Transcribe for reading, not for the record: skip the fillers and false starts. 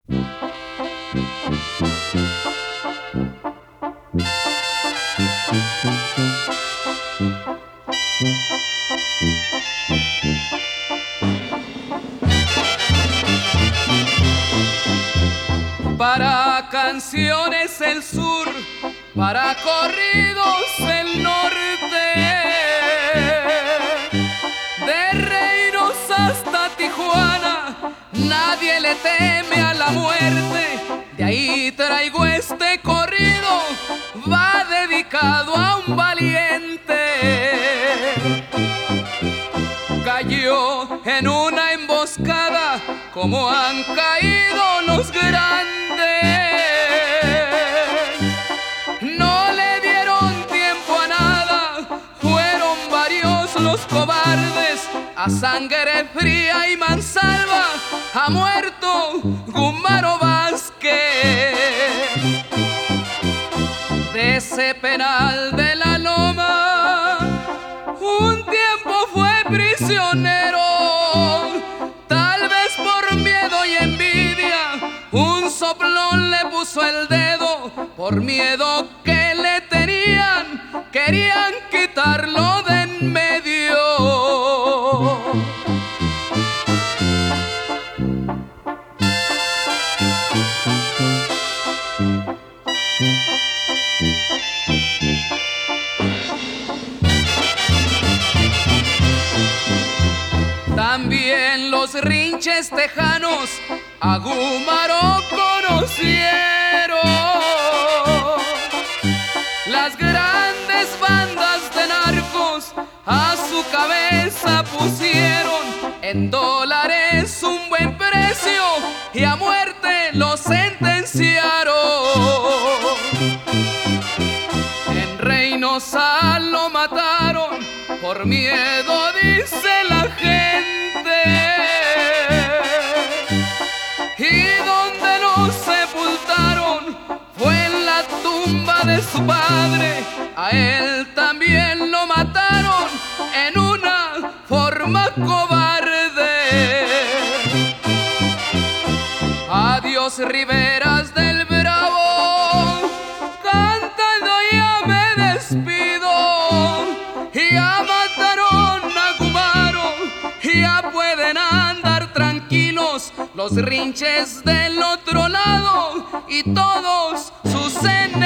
Para canciones el sur, para corridos el norte, de Reinos hasta Tijuana, nadie le teme a la muerte. De ahí traigo este corrido, va dedicado a un valiente. Cayó en una emboscada, como han caído los grandes. No le dieron tiempo a nada, fueron varios los cobardes. A sangre fría y mansalva ha muerto Gumaro Vázquez. De ese penal de la Loma un tiempo fue prisionero, tal vez por miedo y envidia. Un soplón le puso el dedo, por miedo que le tenían, querían quitarlo de en medio. También los rinches tejanos a Gumaro conocieron. Las grandes bandas de narcos a su cabeza pusieron. En dólares un buen precio y a muerte lo sentenciaron. En Reynosa lo mataron por miedo, dice la gente. Y donde lo sepultaron fue en la tumba de su padre. A él también lo mataron en una forma cobarde. Adiós, Riberas del Bravo, cantando ya me despido. Ya mataron a Gumaro, ya pueden andar tranquilos los rinches del otro lado y todos sus enemigos.